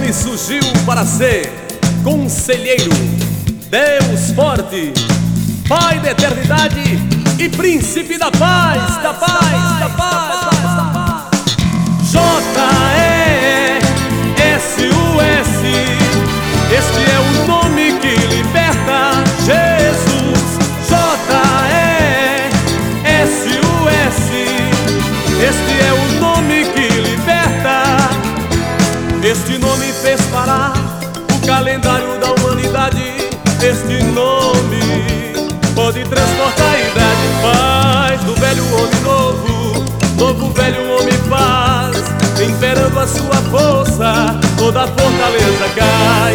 Ele surgiu para ser conselheiro, Deus forte, Pai da eternidade e príncipe da paz, da paz, da paz, da paz. J-E-S-U-S, este é o nome que liberta, Jesus. J-E-S-U-S, este é o nome que liberta. Este nome fez parar o calendário da humanidade. Este nome pode transportar a idade. Faz do velho homem novo, novo velho homem faz. Imperando a sua força, toda a fortaleza cai.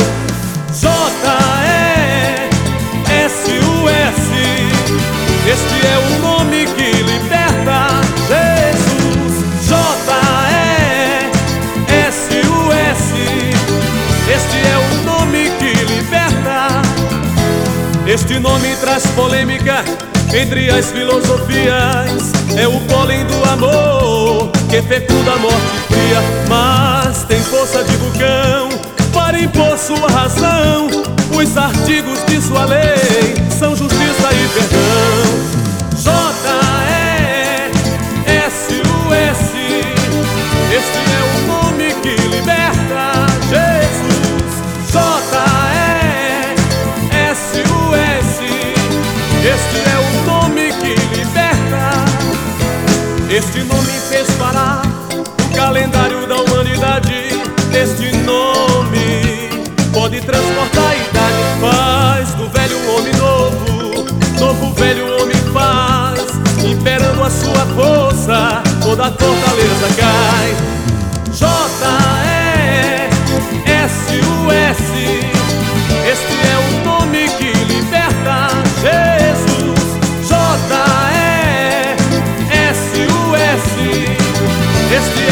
J-E-S-U-S, este é o nome que liberta, Jesus. J-E-S-U-S, este é o nome que liberta. Este nome traz polêmica entre as filosofias. É o pólen do amor que fecunda a morte fria, mas tem força de vulcão para impor sua razão. Os artigos de sua lei são justiça e perdão. J-E-S-U-S, este é o nome que liberta, Jesus. J-E-S-U-S, este é o nome que liberta. Este nome fez parar o calendário da humanidade. Este nome pode transportar a idade. Faz do velho homem novo, novo velho homem faz. Imperando a sua força, toda a fortaleza cai. J-E-S-U-S, este é o nome que liberta, Jesus. J-E-S-U-S, este é